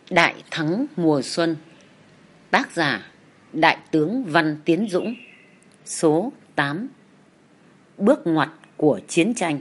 Đại thắng mùa xuân. Tác giả Đại tướng Văn Tiến Dũng. Số 8. Bước ngoặt của chiến tranh.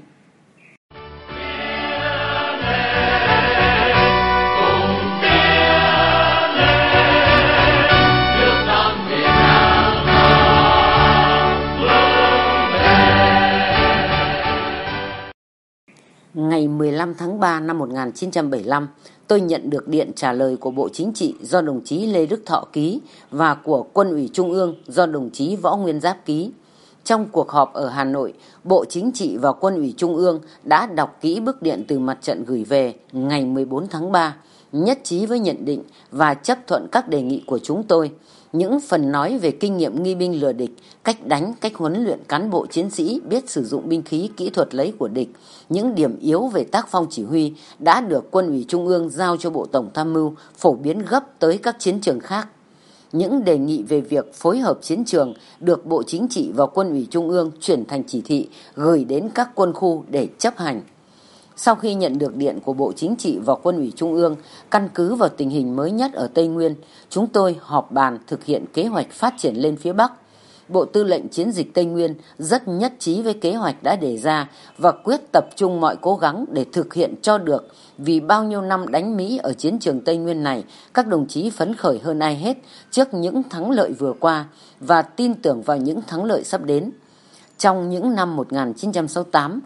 Ngày 15 tháng 3 năm 1975, tôi nhận được điện trả lời của Bộ Chính trị do đồng chí Lê Đức Thọ ký và của Quân ủy Trung ương do đồng chí Võ Nguyên Giáp ký. Trong cuộc họp ở Hà Nội, Bộ Chính trị và Quân ủy Trung ương đã đọc kỹ bức điện từ mặt trận gửi về ngày 14 tháng 3, nhất trí với nhận định và chấp thuận các đề nghị của chúng tôi. Những phần nói về kinh nghiệm nghi binh lừa địch, cách đánh, cách huấn luyện cán bộ chiến sĩ biết sử dụng binh khí, kỹ thuật lấy của địch, những điểm yếu về tác phong chỉ huy đã được Quân ủy Trung ương giao cho Bộ Tổng Tham mưu phổ biến gấp tới các chiến trường khác. Những đề nghị về việc phối hợp chiến trường được Bộ Chính trị và Quân ủy Trung ương chuyển thành chỉ thị gửi đến các quân khu để chấp hành. Sau khi nhận được điện của Bộ Chính trị và Quân ủy Trung ương, căn cứ vào tình hình mới nhất ở Tây Nguyên, chúng tôi họp bàn thực hiện kế hoạch phát triển lên phía Bắc. Bộ Tư lệnh Chiến dịch Tây Nguyên rất nhất trí với kế hoạch đã đề ra và quyết tập trung mọi cố gắng để thực hiện cho được. Vì bao nhiêu năm đánh Mỹ ở chiến trường Tây Nguyên này, các đồng chí phấn khởi hơn ai hết trước những thắng lợi vừa qua và tin tưởng vào những thắng lợi sắp đến. Trong những năm 1968,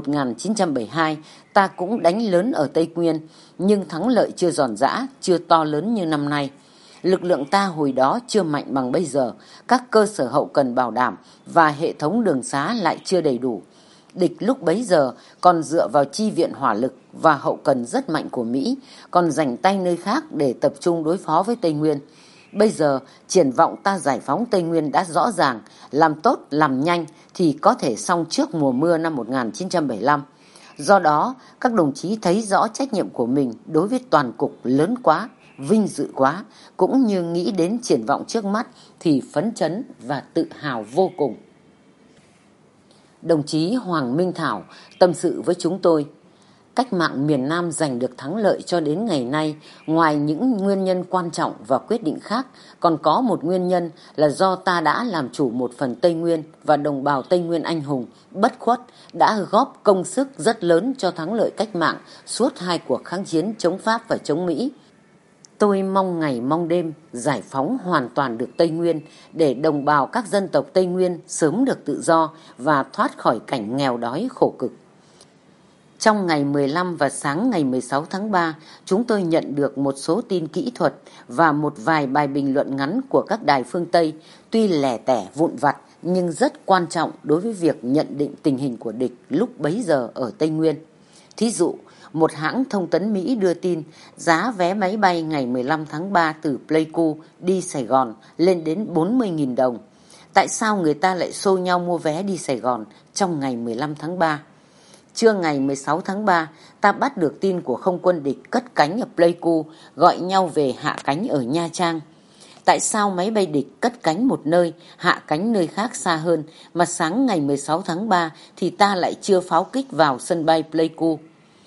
1972, ta cũng đánh lớn ở Tây Nguyên, nhưng thắng lợi chưa giòn giã, chưa to lớn như năm nay. Lực lượng ta hồi đó chưa mạnh bằng bây giờ, các cơ sở hậu cần bảo đảm và hệ thống đường xá lại chưa đầy đủ. Địch lúc bấy giờ còn dựa vào chi viện hỏa lực và hậu cần rất mạnh của Mỹ, còn dành tay nơi khác để tập trung đối phó với Tây Nguyên. Bây giờ, triển vọng ta giải phóng Tây Nguyên đã rõ ràng, làm tốt, làm nhanh thì có thể xong trước mùa mưa năm 1975. Do đó, các đồng chí thấy rõ trách nhiệm của mình đối với toàn cục lớn quá, vinh dự quá, cũng như nghĩ đến triển vọng trước mắt thì phấn chấn và tự hào vô cùng. Đồng chí Hoàng Minh Thảo tâm sự với chúng tôi. Cách mạng miền Nam giành được thắng lợi cho đến ngày nay, ngoài những nguyên nhân quan trọng và quyết định khác, còn có một nguyên nhân là do ta đã làm chủ một phần Tây Nguyên và đồng bào Tây Nguyên anh hùng, bất khuất, đã góp công sức rất lớn cho thắng lợi cách mạng suốt hai cuộc kháng chiến chống Pháp và chống Mỹ. Tôi mong ngày mong đêm giải phóng hoàn toàn được Tây Nguyên để đồng bào các dân tộc Tây Nguyên sớm được tự do và thoát khỏi cảnh nghèo đói khổ cực. Trong ngày 15 và sáng ngày 16 tháng 3, chúng tôi nhận được một số tin kỹ thuật và một vài bài bình luận ngắn của các đài phương Tây, tuy lẻ tẻ vụn vặt nhưng rất quan trọng đối với việc nhận định tình hình của địch lúc bấy giờ ở Tây Nguyên. Thí dụ, một hãng thông tấn Mỹ đưa tin giá vé máy bay ngày 15 tháng 3 từ Pleiku đi Sài Gòn lên đến 40.000 đồng. Tại sao người ta lại xô nhau mua vé đi Sài Gòn trong ngày 15 tháng 3? Trưa ngày 16 tháng 3, ta bắt được tin của không quân địch cất cánh ở Pleiku, gọi nhau về hạ cánh ở Nha Trang. Tại sao máy bay địch cất cánh một nơi, hạ cánh nơi khác xa hơn, mà sáng ngày 16 tháng 3 thì ta lại chưa pháo kích vào sân bay Pleiku?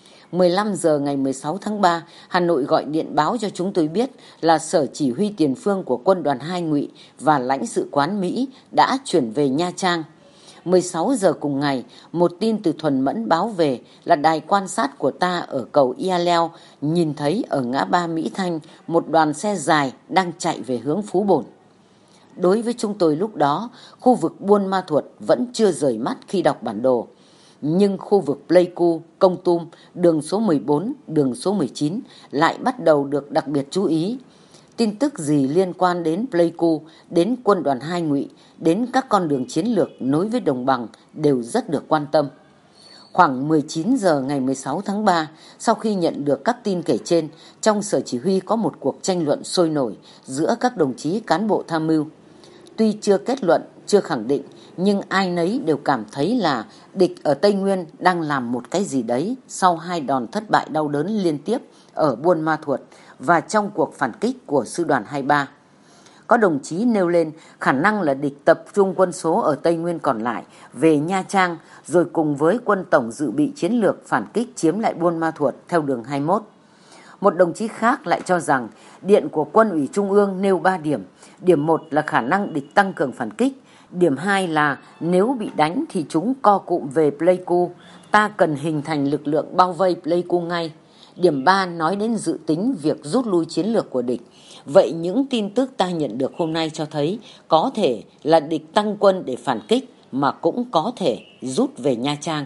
15 giờ ngày 16 tháng 3, Hà Nội gọi điện báo cho chúng tôi biết là Sở Chỉ huy Tiền phương của Quân đoàn 2 Ngụy và lãnh sự quán Mỹ đã chuyển về Nha Trang. 16 giờ cùng ngày, một tin từ Thuần Mẫn báo về là đài quan sát của ta ở cầu Ia Leo nhìn thấy ở ngã ba Mỹ Thanh một đoàn xe dài đang chạy về hướng Phú Bổn. Đối với chúng tôi lúc đó, khu vực Buôn Ma Thuột vẫn chưa rời mắt khi đọc bản đồ. Nhưng khu vực Pleiku, Kon Tum, đường số 14, đường số 19 lại bắt đầu được đặc biệt chú ý. Tin tức gì liên quan đến Pleiku, đến quân đoàn 2 Ngụy, đến các con đường chiến lược nối với đồng bằng đều rất được quan tâm. Khoảng 19 giờ ngày 16 tháng 3, sau khi nhận được các tin kể trên, trong Sở Chỉ huy có một cuộc tranh luận sôi nổi giữa các đồng chí cán bộ tham mưu. Tuy chưa kết luận, chưa khẳng định, nhưng ai nấy đều cảm thấy là địch ở Tây Nguyên đang làm một cái gì đấy sau hai đòn thất bại đau đớn liên tiếp ở Buôn Ma Thuột và trong cuộc phản kích của Sư đoàn 23. Có đồng chí nêu lên khả năng là địch tập trung quân số ở Tây Nguyên còn lại về Nha Trang rồi cùng với quân tổng dự bị chiến lược phản kích chiếm lại Buôn Ma Thuột theo đường 21. Một đồng chí khác lại cho rằng điện của Quân ủy Trung ương nêu 3 điểm. Điểm 1 là khả năng địch tăng cường phản kích. Điểm 2 là nếu bị đánh thì chúng co cụm về Pleiku. Ta cần hình thành lực lượng bao vây Pleiku ngay. Điểm 3 nói đến dự tính việc rút lui chiến lược của địch. Vậy những tin tức ta nhận được hôm nay cho thấy có thể là địch tăng quân để phản kích mà cũng có thể rút về Nha Trang.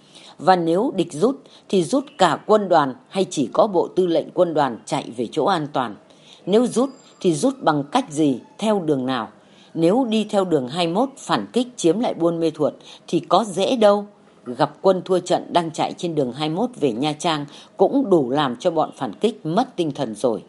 Và nếu địch rút thì rút cả quân đoàn hay chỉ có bộ tư lệnh quân đoàn chạy về chỗ an toàn? Nếu rút thì rút bằng cách gì, theo đường nào? Nếu đi theo đường 21 phản kích chiếm lại Buôn Mê Thuột thì có dễ đâu. Gặp quân thua trận đang chạy trên đường 21 về Nha Trang cũng đủ làm cho bọn phản kích mất tinh thần rồi.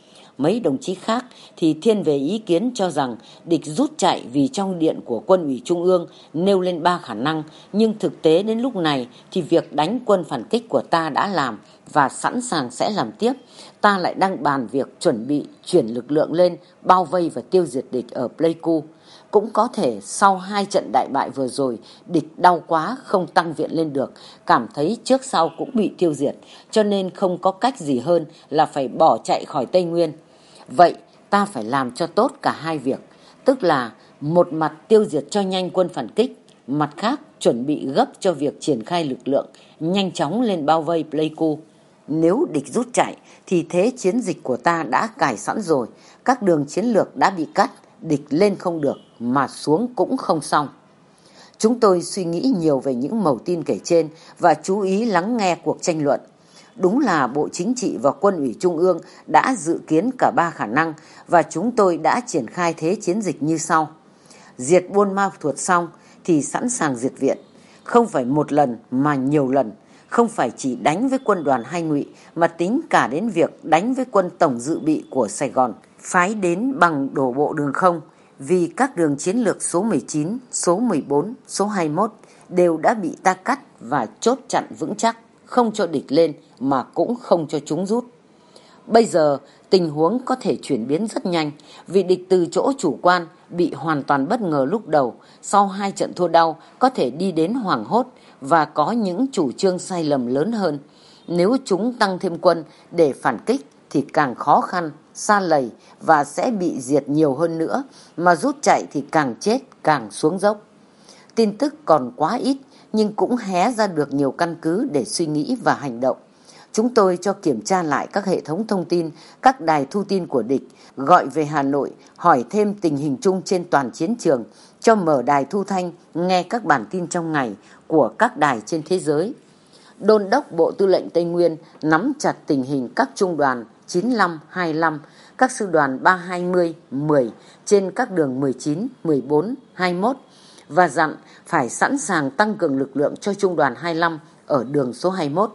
Mấy đồng chí khác thì thiên về ý kiến cho rằng địch rút chạy vì trong điện của Quân ủy Trung ương nêu lên 3 khả năng, nhưng thực tế đến lúc này thì việc đánh quân phản kích của ta đã làm và sẵn sàng sẽ làm tiếp. Ta lại đang bàn việc chuẩn bị chuyển lực lượng lên bao vây và tiêu diệt địch ở Pleiku. Cũng có thể sau 2 trận đại bại vừa rồi, địch đau quá không tăng viện lên được, cảm thấy trước sau cũng bị tiêu diệt, cho nên không có cách gì hơn là phải bỏ chạy khỏi Tây Nguyên. Vậy ta phải làm cho tốt cả hai việc, tức là một mặt tiêu diệt cho nhanh quân phản kích, mặt khác chuẩn bị gấp cho việc triển khai lực lượng, nhanh chóng lên bao vây Pleiku. Nếu địch rút chạy thì thế chiến dịch của ta đã cài sẵn rồi, các đường chiến lược đã bị cắt, địch lên không được mà xuống cũng không xong. Chúng tôi suy nghĩ nhiều về những mẩu tin kể trên và chú ý lắng nghe cuộc tranh luận. Đúng là Bộ Chính trị và Quân ủy Trung ương đã dự kiến cả 3 khả năng và chúng tôi đã triển khai thế chiến dịch như sau. Diệt Buôn Ma Thuột xong thì sẵn sàng diệt viện, không phải một lần mà nhiều lần, không phải chỉ đánh với quân đoàn Hai Ngụy mà tính cả đến việc đánh với quân tổng dự bị của Sài Gòn, phái đến bằng đổ bộ đường không, vì các đường chiến lược số 19, số 14, số 21 đều đã bị ta cắt và chốt chặn vững chắc, không cho địch lên mà cũng không cho chúng rút. Bây giờ tình huống có thể chuyển biến rất nhanh vì địch từ chỗ chủ quan bị hoàn toàn bất ngờ lúc đầu, sau 2 trận thua đau có thể đi đến hoảng hốt và có những chủ trương sai lầm lớn hơn. Nếu chúng tăng thêm quân để phản kích thì càng khó khăn, sa lầy và sẽ bị diệt nhiều hơn nữa, mà rút chạy thì càng chết càng xuống dốc. Tin tức còn quá ít nhưng cũng hé ra được nhiều căn cứ để suy nghĩ và hành động. Chúng tôi cho kiểm tra lại các hệ thống thông tin, các đài thu tin của địch, gọi về Hà Nội, hỏi thêm tình hình chung trên toàn chiến trường, cho mở đài thu thanh, nghe các bản tin trong ngày của các đài trên thế giới. Đôn đốc Bộ Tư lệnh Tây Nguyên nắm chặt tình hình các trung đoàn 95, 25, các sư đoàn 320, 10 trên các đường 19, 14, 21 và dặn phải sẵn sàng tăng cường lực lượng cho trung đoàn 25 ở đường số 21.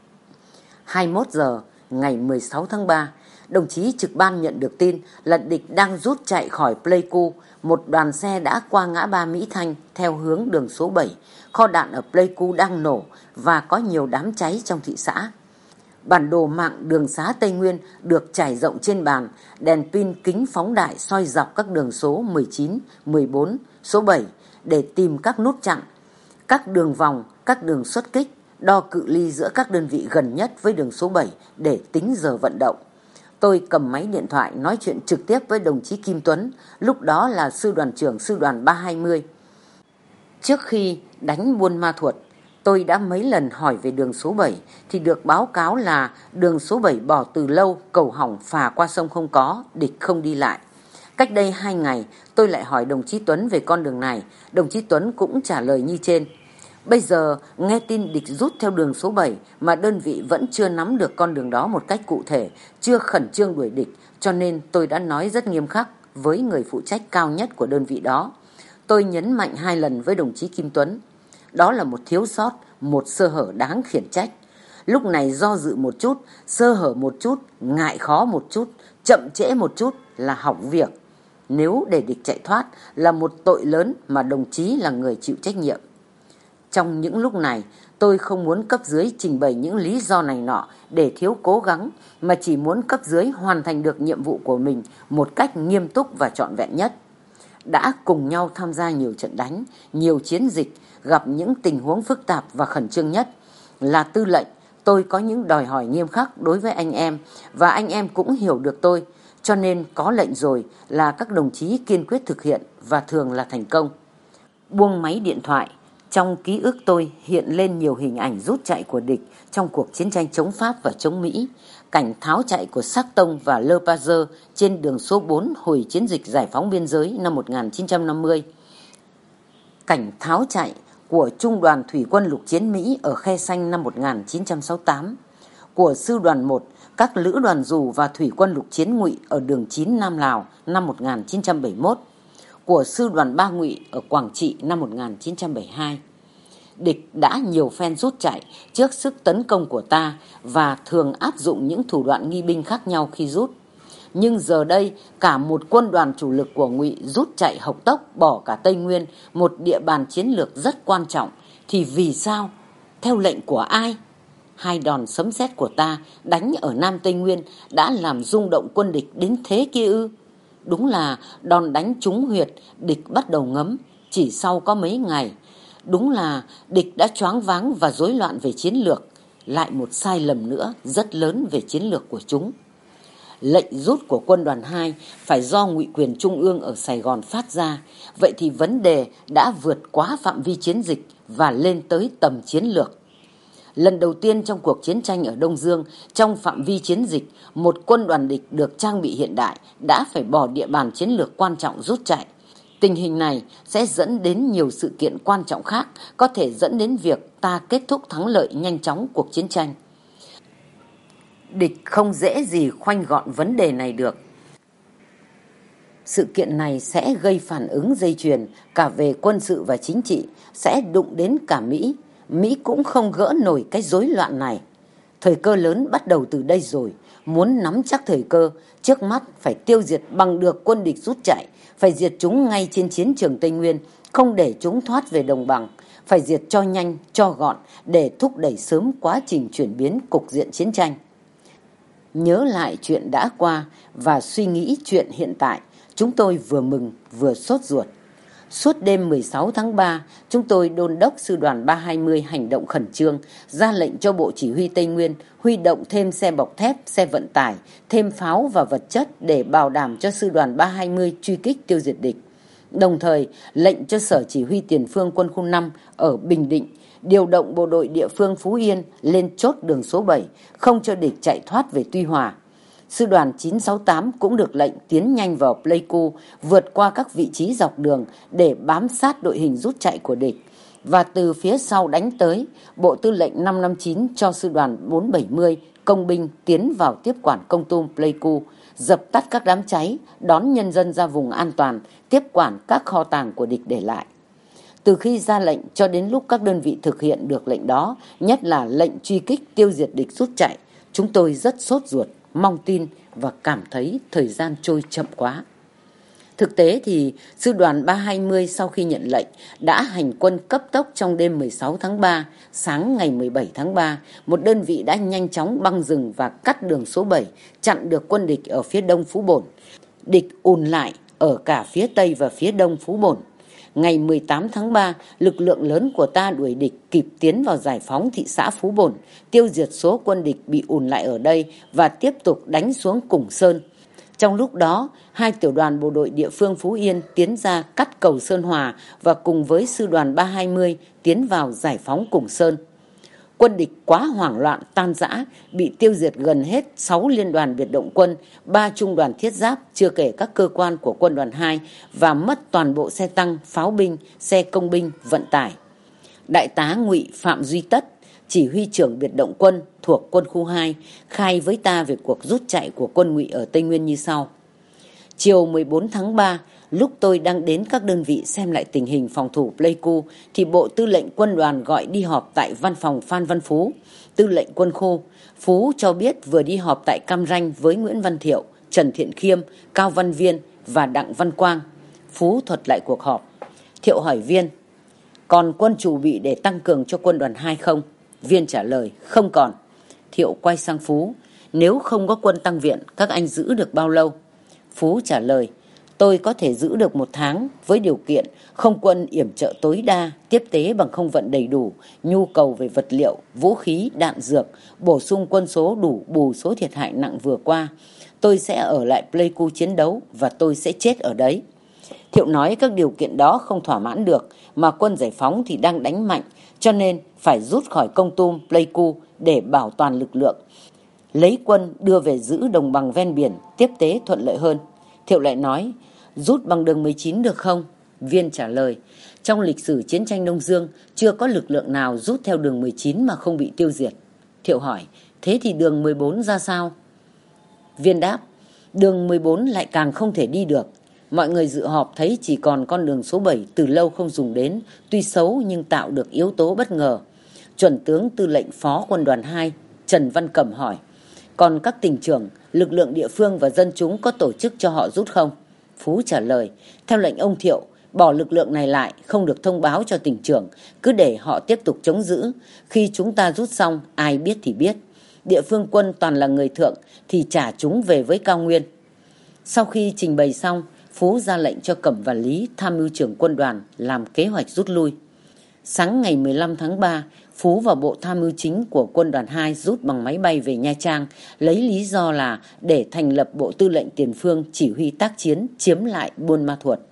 21 giờ ngày 16 tháng 3, đồng chí trực ban nhận được tin là địch đang rút chạy khỏi Pleiku. Một đoàn xe đã qua ngã ba Mỹ Thanh theo hướng đường số 7. Kho đạn ở Pleiku đang nổ và có nhiều đám cháy trong thị xã. Bản đồ mạng đường xá Tây Nguyên được trải rộng trên bàn, đèn pin kính phóng đại soi dọc các đường số 19, 14, số 7 để tìm các nút chặn, các đường vòng, các đường xuất kích, đo cự ly giữa các đơn vị gần nhất với đường số 7 để tính giờ vận động. Tôi cầm máy điện thoại nói chuyện trực tiếp với đồng chí Kim Tuấn, lúc đó là sư đoàn trưởng sư đoàn 320. Trước khi đánh Buôn Ma Thuột, tôi đã mấy lần hỏi về đường số 7 thì được báo cáo là đường số 7 bỏ từ lâu, cầu hỏng, phà qua sông không có, địch không đi lại. Cách đây 2 ngày, tôi lại hỏi đồng chí Tuấn về con đường này, đồng chí Tuấn cũng trả lời như trên. Bây giờ nghe tin địch rút theo đường số 7 mà đơn vị vẫn chưa nắm được con đường đó một cách cụ thể, chưa khẩn trương đuổi địch, cho nên tôi đã nói rất nghiêm khắc với người phụ trách cao nhất của đơn vị đó. Tôi nhấn mạnh 2 lần với đồng chí Kim Tuấn. Đó là một thiếu sót, một sơ hở đáng khiển trách. Lúc này do dự một chút, sơ hở một chút, ngại khó một chút, chậm trễ một chút là hỏng việc. Nếu để địch chạy thoát là một tội lớn mà đồng chí là người chịu trách nhiệm. Trong những lúc này, tôi không muốn cấp dưới trình bày những lý do này nọ để thiếu cố gắng, mà chỉ muốn cấp dưới hoàn thành được nhiệm vụ của mình một cách nghiêm túc và trọn vẹn nhất. Đã cùng nhau tham gia nhiều trận đánh, nhiều chiến dịch, gặp những tình huống phức tạp và khẩn trương nhất, là tư lệnh, Tôi có những đòi hỏi nghiêm khắc đối với anh em và anh em cũng hiểu được tôi, cho nên có lệnh rồi là các đồng chí kiên quyết thực hiện và thường là thành công. Buông máy điện thoại, trong ký ức tôi hiện lên nhiều hình ảnh rút chạy của địch trong cuộc chiến tranh chống Pháp và chống Mỹ, cảnh tháo chạy của Sắc Tông và Le Pazeur trên đường số 4 hồi chiến dịch giải phóng biên giới năm 1950, cảnh tháo chạy của Trung đoàn Thủy quân lục chiến Mỹ ở Khe Xanh năm 1968, của Sư đoàn 1, các lữ đoàn dù và Thủy quân lục chiến Ngụy ở đường 9 Nam Lào năm 1971, của Sư đoàn 3 Ngụy ở Quảng Trị năm 1972. Địch đã nhiều phen rút chạy trước sức tấn công của ta và thường áp dụng những thủ đoạn nghi binh khác nhau khi rút. Nhưng giờ đây cả một quân đoàn chủ lực của Ngụy rút chạy hộc tốc bỏ cả Tây Nguyên, một địa bàn chiến lược rất quan trọng, thì vì sao? Theo lệnh của ai? Hai đòn sấm sét của ta đánh ở Nam Tây Nguyên đã làm rung động quân địch đến thế kia ư? Đúng là đòn đánh trúng huyệt, địch bắt đầu ngấm, chỉ sau có mấy ngày. Đúng là địch đã choáng váng và rối loạn về chiến lược. Lại một sai lầm nữa rất lớn về chiến lược của chúng. Lệnh rút của quân đoàn 2 phải do ngụy quyền trung ương ở Sài Gòn phát ra. Vậy thì vấn đề đã vượt quá phạm vi chiến dịch và lên tới tầm chiến lược. Lần đầu tiên trong cuộc chiến tranh ở Đông Dương, trong phạm vi chiến dịch, một quân đoàn địch được trang bị hiện đại đã phải bỏ địa bàn chiến lược quan trọng rút chạy. Tình hình này sẽ dẫn đến nhiều sự kiện quan trọng khác, có thể dẫn đến việc ta kết thúc thắng lợi nhanh chóng cuộc chiến tranh. Địch không dễ gì khoanh gọn vấn đề này được. Sự kiện này sẽ gây phản ứng dây chuyền cả về quân sự và chính trị, sẽ đụng đến cả Mỹ. Mỹ cũng không gỡ nổi cái rối loạn này. Thời cơ lớn bắt đầu từ đây rồi. Muốn nắm chắc thời cơ, trước mắt phải tiêu diệt bằng được quân địch rút chạy, phải diệt chúng ngay trên chiến trường Tây Nguyên, không để chúng thoát về đồng bằng, phải diệt cho nhanh, cho gọn để thúc đẩy sớm quá trình chuyển biến cục diện chiến tranh. Nhớ lại chuyện đã qua và suy nghĩ chuyện hiện tại, chúng tôi vừa mừng vừa sốt ruột. Suốt đêm 16 tháng 3, chúng tôi đôn đốc sư đoàn 320 hành động khẩn trương, ra lệnh cho Bộ Chỉ huy Tây Nguyên huy động thêm xe bọc thép, xe vận tải, thêm pháo và vật chất để bảo đảm cho sư đoàn 320 truy kích tiêu diệt địch. Đồng thời, lệnh cho Sở Chỉ huy Tiền phương quân khu 5 ở Bình Định điều động bộ đội địa phương Phú Yên lên chốt đường số 7, không cho địch chạy thoát về Tuy Hòa. Sư đoàn 968 cũng được lệnh tiến nhanh vào Pleiku, vượt qua các vị trí dọc đường để bám sát đội hình rút chạy của địch. Và từ phía sau đánh tới, Bộ Tư lệnh 559 cho sư đoàn 470 công binh tiến vào tiếp quản Kon Tum Pleiku, dập tắt các đám cháy, đón nhân dân ra vùng an toàn, tiếp quản các kho tàng của địch để lại. Từ khi ra lệnh cho đến lúc các đơn vị thực hiện được lệnh đó, nhất là lệnh truy kích tiêu diệt địch rút chạy, chúng tôi rất sốt ruột, mong tin và cảm thấy thời gian trôi chậm quá. Thực tế thì sư đoàn 320 sau khi nhận lệnh đã hành quân cấp tốc trong đêm 16 tháng 3, sáng ngày 17 tháng 3, một đơn vị đã nhanh chóng băng rừng và cắt đường số 7, chặn được quân địch ở phía đông Phú Bổn. Địch ùn lại ở cả phía tây và phía đông Phú Bổn. Ngày 18 tháng 3, lực lượng lớn của ta đuổi địch kịp tiến vào giải phóng thị xã Phú Bổn, tiêu diệt số quân địch bị ùn lại ở đây và tiếp tục đánh xuống Củng Sơn. Trong lúc đó, hai tiểu đoàn bộ đội địa phương Phú Yên tiến ra cắt cầu Sơn Hòa và cùng với sư đoàn 320 tiến vào giải phóng Củng Sơn. Quân địch quá hoảng loạn tan rã, bị tiêu diệt gần hết 6 liên đoàn biệt động quân, 3 trung đoàn thiết giáp, chưa kể các cơ quan của quân đoàn 2 và mất toàn bộ xe tăng, pháo binh, xe công binh, vận tải. Đại tá Ngụy Phạm Duy Tất, chỉ huy trưởng biệt động quân thuộc quân khu 2, khai với ta về cuộc rút chạy của quân Ngụy ở Tây Nguyên như sau. Chiều 14 tháng 3, lúc tôi đang đến các đơn vị xem lại tình hình phòng thủ Pleiku, thì Bộ Tư lệnh Quân đoàn gọi đi họp tại văn phòng Phan Văn Phú, Tư lệnh Quân khu. Phú cho biết vừa đi họp tại Cam Ranh với Nguyễn Văn Thiệu, Trần Thiện Khiêm, Cao Văn Viên và Đặng Văn Quang. Phú thuật lại cuộc họp. Thiệu hỏi Viên, còn quân chủ bị để tăng cường cho quân đoàn 2 không? Viên trả lời, không còn. Thiệu quay sang Phú, nếu không có quân tăng viện, các anh giữ được bao lâu? Phú trả lời, Tôi có thể giữ được 1 tháng với điều kiện không quân yểm trợ tối đa, tiếp tế bằng không vận đầy đủ, nhu cầu về vật liệu, vũ khí, đạn dược, bổ sung quân số đủ bù số thiệt hại nặng vừa qua. Tôi sẽ ở lại Pleiku chiến đấu và tôi sẽ chết ở đấy. Thiệu nói các điều kiện đó không thỏa mãn được, mà quân giải phóng thì đang đánh mạnh, cho nên phải rút khỏi Kon Tum, Pleiku để bảo toàn lực lượng. Lấy quân đưa về giữ đồng bằng ven biển, tiếp tế thuận lợi hơn. Thiệu lại nói, rút bằng đường 19 được không? Viên trả lời, trong lịch sử chiến tranh Đông Dương chưa có lực lượng nào rút theo đường 19 mà không bị tiêu diệt. Thiệu hỏi, thế thì đường 14 ra sao? Viên đáp, đường 14 lại càng không thể đi được. Mọi người dự họp thấy chỉ còn con đường số 7 từ lâu không dùng đến, tuy xấu nhưng tạo được yếu tố bất ngờ. Chuẩn tướng tư lệnh phó quân đoàn 2 Trần Văn Cẩm hỏi, còn các tỉnh trưởng, lực lượng địa phương và dân chúng có tổ chức cho họ rút không? Phú trả lời, theo lệnh ông Thiệu, bỏ lực lượng này lại, không được thông báo cho tỉnh trưởng, cứ để họ tiếp tục chống giữ. Khi chúng ta rút xong, ai biết thì biết. Địa phương quân toàn là người thượng thì trả chúng về với cao nguyên. Sau khi trình bày xong, Phú ra lệnh cho Cẩm và Lý, tham mưu trưởng quân đoàn, làm kế hoạch rút lui. Sáng ngày 15 tháng 3, Phú và bộ tham mưu chính của quân đoàn 2 rút bằng máy bay về Nha Trang, lấy lý do là để thành lập bộ tư lệnh tiền phương chỉ huy tác chiến chiếm lại Buôn Ma Thuột.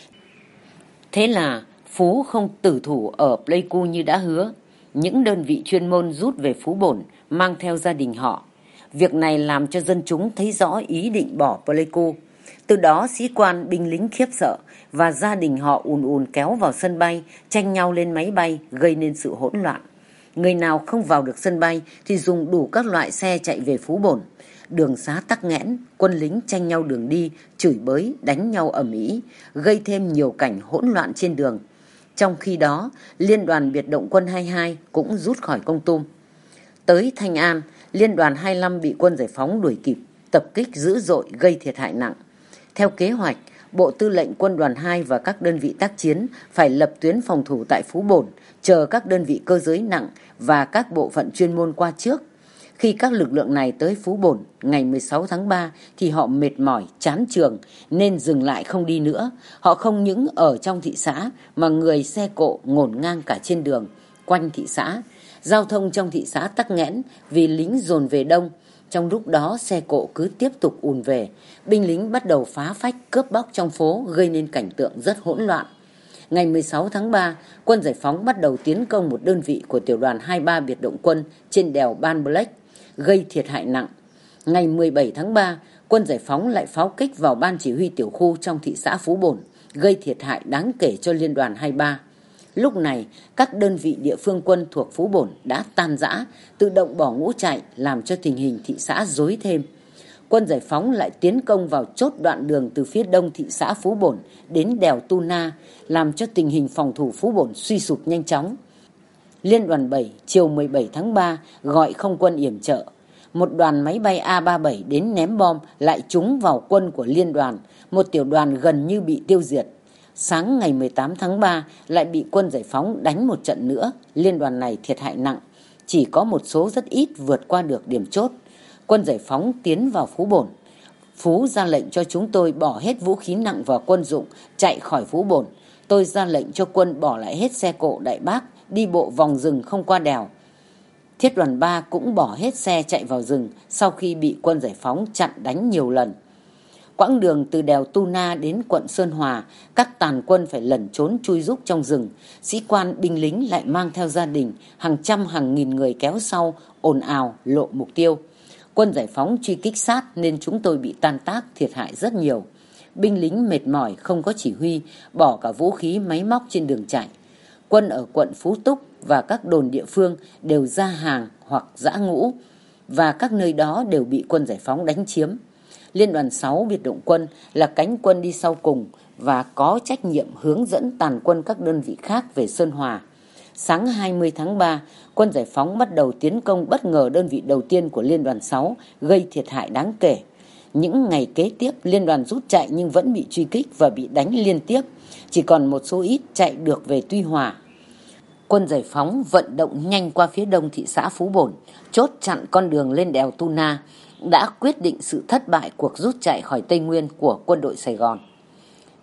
Thế là Phú không tử thủ ở Pleiku như đã hứa. Những đơn vị chuyên môn rút về Phú Bổn, mang theo gia đình họ. Việc này làm cho dân chúng thấy rõ ý định bỏ Pleiku. Từ đó sĩ quan, binh lính khiếp sợ và gia đình họ ùn ùn kéo vào sân bay, tranh nhau lên máy bay, gây nên sự hỗn loạn. Người nào không vào được sân bay thì dùng đủ các loại xe chạy về Phú Bổn. Đường xá tắc nghẽn, quân lính tranh nhau đường đi, chửi bới, đánh nhau ầm ĩ, gây thêm nhiều cảnh hỗn loạn trên đường. Trong khi đó, Liên đoàn Biệt động quân 22 cũng rút khỏi Kon Tum. Tới Thanh An, Liên đoàn 25 bị quân giải phóng đuổi kịp, tập kích dữ dội gây thiệt hại nặng. Theo kế hoạch, Bộ Tư lệnh Quân đoàn 2 và các đơn vị tác chiến phải lập tuyến phòng thủ tại Phú Bổn, chờ các đơn vị cơ giới nặng và các bộ phận chuyên môn qua trước. Khi các lực lượng này tới Phú Bổn ngày 16 tháng 3 thì họ mệt mỏi, chán trường nên dừng lại không đi nữa. Họ không những ở trong thị xã mà người xe cộ ngổn ngang cả trên đường, quanh thị xã. Giao thông trong thị xã tắc nghẽn vì lính dồn về đông. Trong lúc đó xe cộ cứ tiếp tục ùn về, binh lính bắt đầu phá phách cướp bóc trong phố gây nên cảnh tượng rất hỗn loạn. Ngày 16 tháng 3, quân giải phóng bắt đầu tiến công một đơn vị của tiểu đoàn 23 biệt động quân trên đèo Ban Black, gây thiệt hại nặng. Ngày 17 tháng 3, quân giải phóng lại pháo kích vào ban chỉ huy tiểu khu trong thị xã Phú Bổn, gây thiệt hại đáng kể cho Liên đoàn 23. Lúc này, các đơn vị địa phương quân thuộc Phú Bổn đã tan rã, tự động bỏ ngũ chạy, làm cho tình hình thị xã rối thêm. Quân giải phóng lại tiến công vào chốt đoạn đường từ phía đông thị xã Phú Bổn đến đèo Tu Na, làm cho tình hình phòng thủ Phú Bổn suy sụp nhanh chóng. Liên đoàn 7 chiều 17 tháng 3 gọi không quân yểm trợ. Một đoàn máy bay A-37 đến ném bom lại trúng vào quân của liên đoàn, một tiểu đoàn gần như bị tiêu diệt. Sáng ngày 18 tháng 3 lại bị quân giải phóng đánh một trận nữa, liên đoàn này thiệt hại nặng, chỉ có một số rất ít vượt qua được điểm chốt. Quân giải phóng tiến vào Phú Bổn. Phú ra lệnh cho chúng tôi bỏ hết vũ khí nặng và quân dụng, chạy khỏi Phú Bổn. Tôi ra lệnh cho quân bỏ lại hết xe cộ Đại Bác, đi bộ vòng rừng không qua đèo. Thiết đoàn 3 cũng bỏ hết xe chạy vào rừng sau khi bị quân giải phóng chặn đánh nhiều lần. Quãng đường từ đèo Tu Na đến quận Sơn Hòa, các tàn quân phải lẩn trốn chui rúc trong rừng. Sĩ quan binh lính lại mang theo gia đình, hàng trăm hàng nghìn người kéo sau, ồn ào, lộ mục tiêu. Quân giải phóng truy kích sát nên chúng tôi bị tan tác, thiệt hại rất nhiều. Binh lính mệt mỏi, không có chỉ huy, bỏ cả vũ khí máy móc trên đường chạy. Quân ở quận Phú Túc và các đồn địa phương đều ra hàng hoặc giã ngũ, và các nơi đó đều bị quân giải phóng đánh chiếm. Liên đoàn 6 biệt động quân là cánh quân đi sau cùng và có trách nhiệm hướng dẫn tàn quân các đơn vị khác về Sơn Hòa. Sáng 20 tháng 3, quân giải phóng bắt đầu tiến công bất ngờ đơn vị đầu tiên của Liên đoàn 6, gây thiệt hại đáng kể. Những ngày kế tiếp, Liên đoàn rút chạy nhưng vẫn bị truy kích và bị đánh liên tiếp. Chỉ còn một số ít chạy được về Tuy Hòa. Quân giải phóng vận động nhanh qua phía đông thị xã Phú Bổn, chốt chặn con đường lên đèo Tu Na, đã quyết định sự thất bại cuộc rút chạy khỏi Tây Nguyên của quân đội Sài Gòn.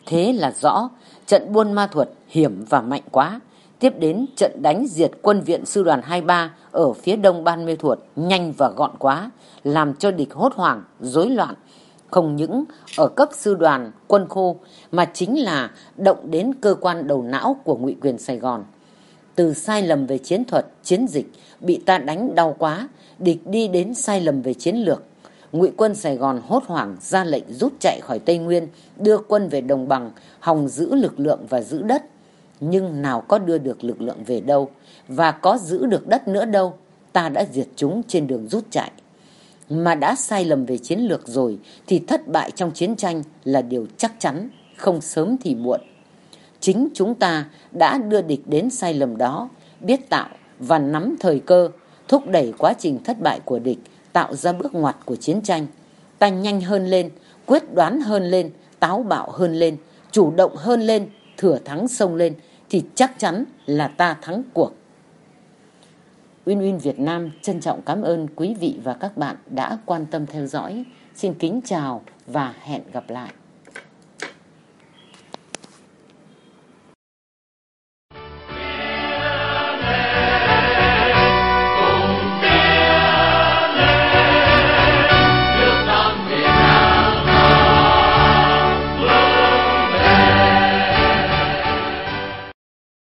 Thế là rõ trận Buôn Ma Thuột hiểm và mạnh quá. Tiếp đến trận đánh diệt quân viện sư đoàn 23 ở phía đông Ban Mê Thuột nhanh và gọn quá, làm cho địch hốt hoảng, rối loạn. Không những ở cấp sư đoàn quân khu mà chính là động đến cơ quan đầu não của ngụy quyền Sài Gòn. Từ sai lầm về chiến thuật, chiến dịch bị ta đánh đau quá, địch đi đến sai lầm về chiến lược. Ngụy quân Sài Gòn hốt hoảng ra lệnh rút chạy khỏi Tây Nguyên, đưa quân về Đồng Bằng, hòng giữ lực lượng và giữ đất. Nhưng nào có đưa được lực lượng về đâu, và có giữ được đất nữa đâu, ta đã diệt chúng trên đường rút chạy. Mà đã sai lầm về chiến lược rồi thì thất bại trong chiến tranh là điều chắc chắn, không sớm thì muộn. Chính chúng ta đã đưa địch đến sai lầm đó, biết tạo và nắm thời cơ, thúc đẩy quá trình thất bại của địch, tạo ra bước ngoặt của chiến tranh. Ta nhanh hơn lên, quyết đoán hơn lên, táo bạo hơn lên, chủ động hơn lên, thừa thắng xông lên, thì chắc chắn là ta thắng cuộc. Win Win Việt Nam trân trọng cảm ơn quý vị và các bạn đã quan tâm theo dõi. Xin kính chào và hẹn gặp lại.